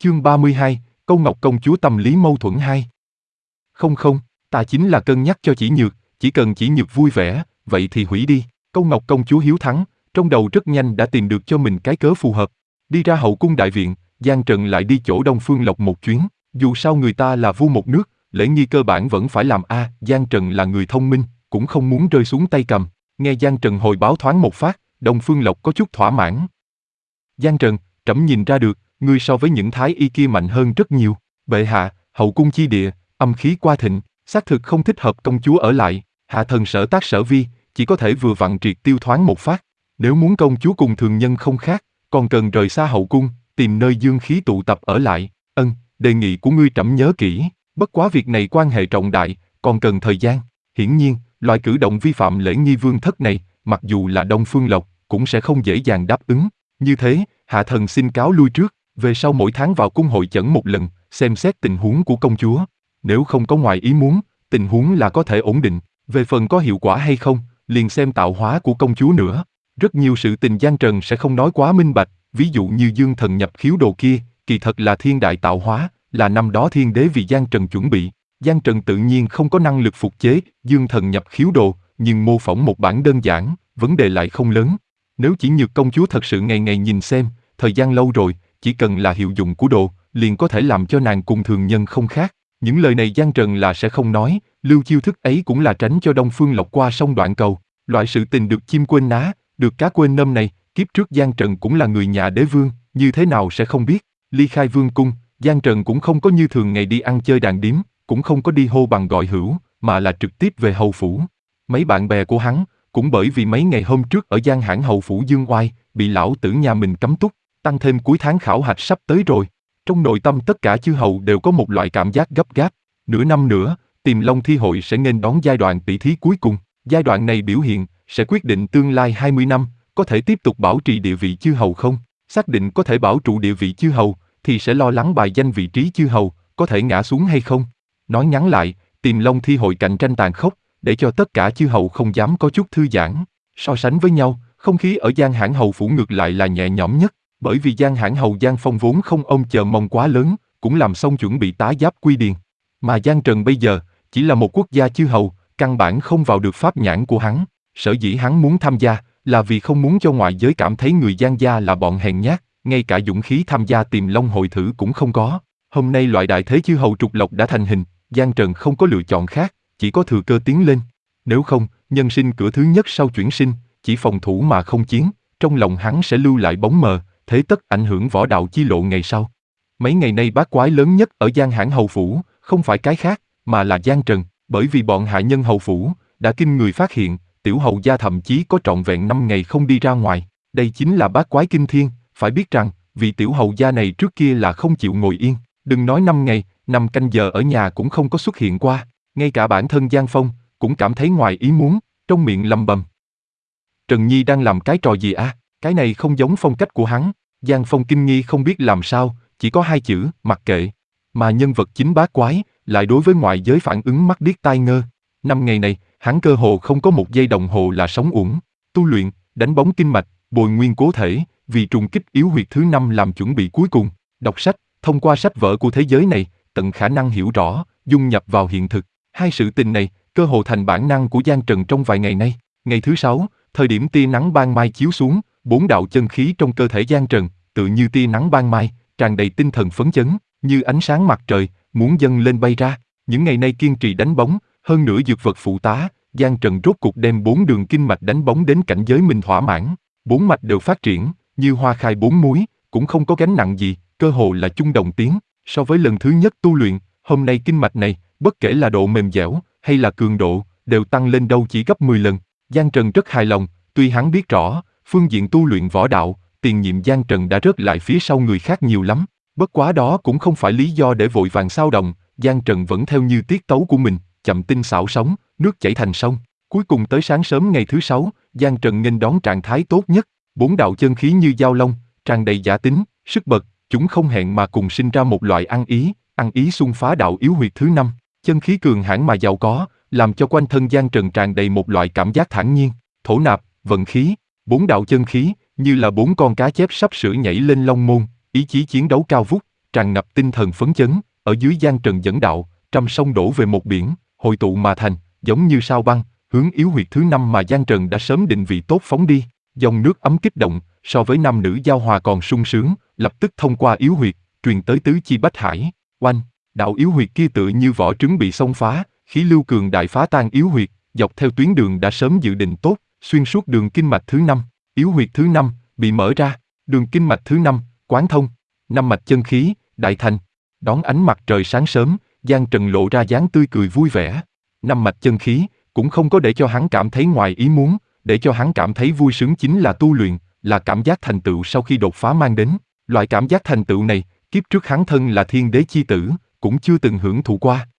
Chương 32, Câu Ngọc công chúa tâm lý mâu thuẫn 2. Không không, ta chính là cân nhắc cho chỉ nhược, chỉ cần chỉ nhược vui vẻ, vậy thì hủy đi. Câu Ngọc công chúa hiếu thắng, trong đầu rất nhanh đã tìm được cho mình cái cớ phù hợp. Đi ra hậu cung đại viện, Giang Trần lại đi chỗ Đông Phương Lộc một chuyến. Dù sao người ta là vua một nước, lễ nghi cơ bản vẫn phải làm a. Giang Trần là người thông minh, cũng không muốn rơi xuống tay cầm. Nghe Giang Trần hồi báo thoáng một phát, Đông Phương Lộc có chút thỏa mãn. Giang Trần, trẫm nhìn ra được, ngươi so với những thái y kia mạnh hơn rất nhiều. Bệ hạ, hậu cung chi địa, âm khí qua thịnh, xác thực không thích hợp công chúa ở lại. Hạ thần sở tác sở vi, chỉ có thể vừa vặn triệt tiêu thoáng một phát. Nếu muốn công chúa cùng thường nhân không khác, còn cần rời xa hậu cung, tìm nơi dương khí tụ tập ở lại. Đề nghị của ngươi trẫm nhớ kỹ. Bất quá việc này quan hệ trọng đại, còn cần thời gian. Hiển nhiên, loại cử động vi phạm lễ nghi vương thất này, mặc dù là Đông Phương Lộc, cũng sẽ không dễ dàng đáp ứng. Như thế, hạ thần xin cáo lui trước, về sau mỗi tháng vào cung hội chẩn một lần, xem xét tình huống của công chúa. Nếu không có ngoài ý muốn, tình huống là có thể ổn định. Về phần có hiệu quả hay không, liền xem tạo hóa của công chúa nữa. Rất nhiều sự tình Giang Trần sẽ không nói quá minh bạch, ví dụ như dương thần nhập khiếu đồ kia, kỳ thật là thiên đại tạo hóa, là năm đó thiên đế vì Giang Trần chuẩn bị. Giang Trần tự nhiên không có năng lực phục chế dương thần nhập khiếu đồ, nhưng mô phỏng một bản đơn giản, vấn đề lại không lớn. Nếu chỉ nhược công chúa thật sự ngày ngày nhìn xem, thời gian lâu rồi, chỉ cần là hiệu dụng của đồ, liền có thể làm cho nàng cùng thường nhân không khác. Những lời này Giang Trần là sẽ không nói, lưu chiêu thức ấy cũng là tránh cho Đông Phương Lộc qua sông đoạn cầu. Loại sự tình được chim quên ná, được cá quên nâm này, kiếp trước Giang Trần cũng là người nhà đế vương, như thế nào sẽ không biết. Ly khai vương cung, Giang Trần cũng không có như thường ngày đi ăn chơi đàn điếm, cũng không có đi hô bằng gọi hữu, mà là trực tiếp về hầu phủ. Mấy bạn bè của hắn, cũng bởi vì mấy ngày hôm trước ở Giang Hãn hầu phủ Dương Oai, bị lão tử nhà mình cấm túc, tăng thêm cuối tháng khảo hạch sắp tới rồi. Trong nội tâm tất cả chư hầu đều có một loại cảm giác gấp gáp. Nửa năm nữa, Tiềm Long Thi Hội sẽ nghênh đón giai đoạn tỷ thí cuối cùng. Giai đoạn này biểu hiện, sẽ quyết định tương lai 20 năm, có thể tiếp tục bảo trì địa vị chư hầu không. Xác định có thể bảo trụ địa vị chư hầu, thì sẽ lo lắng bài danh vị trí chư hầu, có thể ngã xuống hay không. Nói ngắn lại, Tiềm Long Thi Hội cạnh tranh tàn khốc, để cho tất cả chư hầu không dám có chút thư giãn. So sánh với nhau, không khí ở Giang Hãn hầu phủ ngược lại là nhẹ nhõm nhất, bởi vì Giang Hãn hầu Giang Phong vốn không ôm chờ mong quá lớn, cũng làm xong chuẩn bị tá giáp quy điền. Mà Giang Trần bây giờ, chỉ là một quốc gia chư hầu, căn bản không vào được pháp nhãn của hắn. Sở dĩ hắn muốn tham gia, là vì không muốn cho ngoại giới cảm thấy người Giang gia là bọn hèn nhát, ngay cả dũng khí tham gia Tiềm Long hội thử cũng không có. Hôm nay loại đại thế chư hầu trục lộc đã thành hình, Giang Trần không có lựa chọn khác, chỉ có thừa cơ tiến lên. Nếu không, nhân sinh cửa thứ nhất sau chuyển sinh, chỉ phòng thủ mà không chiến, trong lòng hắn sẽ lưu lại bóng mờ, thế tất ảnh hưởng võ đạo chi lộ ngày sau. Mấy ngày nay bát quái lớn nhất ở Giang Hãn hầu phủ, không phải cái khác, mà là Giang Trần, bởi vì bọn hạ nhân hầu phủ đã kinh người phát hiện, tiểu hầu gia thậm chí có trọn vẹn 5 ngày không đi ra ngoài. Đây chính là bát quái kinh thiên, phải biết rằng, vị tiểu hầu gia này trước kia là không chịu ngồi yên, đừng nói 5 ngày, 5 canh giờ ở nhà cũng không có xuất hiện qua. Ngay cả bản thân Giang Phong cũng cảm thấy ngoài ý muốn, trong miệng lầm bầm. Trần Nhi đang làm cái trò gì à? Cái này không giống phong cách của hắn. Giang Phong kinh nghi không biết làm sao, chỉ có 2 chữ, mặc kệ. Mà nhân vật chính bát quái, lại đối với ngoại giới phản ứng mắt điếc tai ngơ. 5 ngày này, hắn cơ hồ không có một giây đồng hồ là sống uổng. Tu luyện, đánh bóng kinh mạch, bồi nguyên cố thể, vì trùng kích yếu huyệt thứ 5 làm chuẩn bị cuối cùng. Đọc sách, thông qua sách vở của thế giới này, tận khả năng hiểu rõ, dung nhập vào hiện thực. Hai sự tình này, cơ hồ thành bản năng của Giang Trần trong vài ngày nay. Ngày thứ 6, thời điểm tia nắng ban mai chiếu xuống, 4 đạo chân khí trong cơ thể Giang Trần, tự như tia nắng ban mai, tràn đầy tinh thần phấn chấn, như ánh sáng mặt trời, muốn dâng lên bay ra. Những ngày nay kiên trì đánh bóng, hơn nữa dược vật phụ tá, Giang Trần rốt cuộc đem 4 đường kinh mạch đánh bóng đến cảnh giới mình thỏa mãn. 4 mạch đều phát triển, như hoa khai 4 múi, cũng không có gánh nặng gì, cơ hồ là chung đồng tiếng. So với lần thứ nhất tu luyện, hôm nay kinh mạch này, bất kể là độ mềm dẻo hay là cường độ, đều tăng lên đâu chỉ gấp 10 lần. Giang Trần rất hài lòng, tuy hắn biết rõ, phương diện tu luyện võ đạo, tiền nhiệm Giang Trần đã rớt lại phía sau người khác nhiều lắm. Bất quá đó cũng không phải lý do để vội vàng xao động, Giang Trần vẫn theo như tiết tấu của mình, chậm tinh xảo sóng, nước chảy thành sông. Cuối cùng tới sáng sớm ngày thứ 6, Giang Trần nghênh đón trạng thái tốt nhất, 4 đạo chân khí như dao long, tràn đầy giả tính, sức bật, chúng không hẹn mà cùng sinh ra một loại ăn ý xung phá đạo yếu huyệt thứ 5. Chân khí cường hãn mà giàu có, làm cho quanh thân Giang Trần tràn đầy một loại cảm giác thản nhiên, thổ nạp, vận khí. 4 đạo chân khí, như là 4 con cá chép sắp sửa nhảy lên long môn, ý chí chiến đấu cao vút, tràn ngập tinh thần phấn chấn, ở dưới Giang Trần dẫn đạo, trăm sông đổ về một biển, hội tụ mà thành, giống như sao băng, hướng yếu huyệt thứ 5 mà Giang Trần đã sớm định vị tốt phóng đi. Dòng nước ấm kích động, so với nam nữ giao hòa còn sung sướng, lập tức thông qua yếu huyệt, truyền tới tứ chi bách hải. Oanh, đạo yếu huyệt kia tựa như vỏ trứng bị xông phá, khí lưu cường đại phá tan yếu huyệt, dọc theo tuyến đường đã sớm dự định tốt, xuyên suốt đường kinh mạch thứ 5, yếu huyệt thứ 5 bị mở ra, đường kinh mạch thứ 5 quán thông, 5 mạch chân khí đại thành. Đón ánh mặt trời sáng sớm, Giang Trần lộ ra dáng tươi cười vui vẻ. 5 mạch chân khí cũng không có để cho hắn cảm thấy ngoài ý muốn, để cho hắn cảm thấy vui sướng chính là tu luyện, là cảm giác thành tựu sau khi đột phá mang đến. Loại cảm giác thành tựu này, kiếp trước hắn thân là thiên đế chi tử, cũng chưa từng hưởng thụ qua.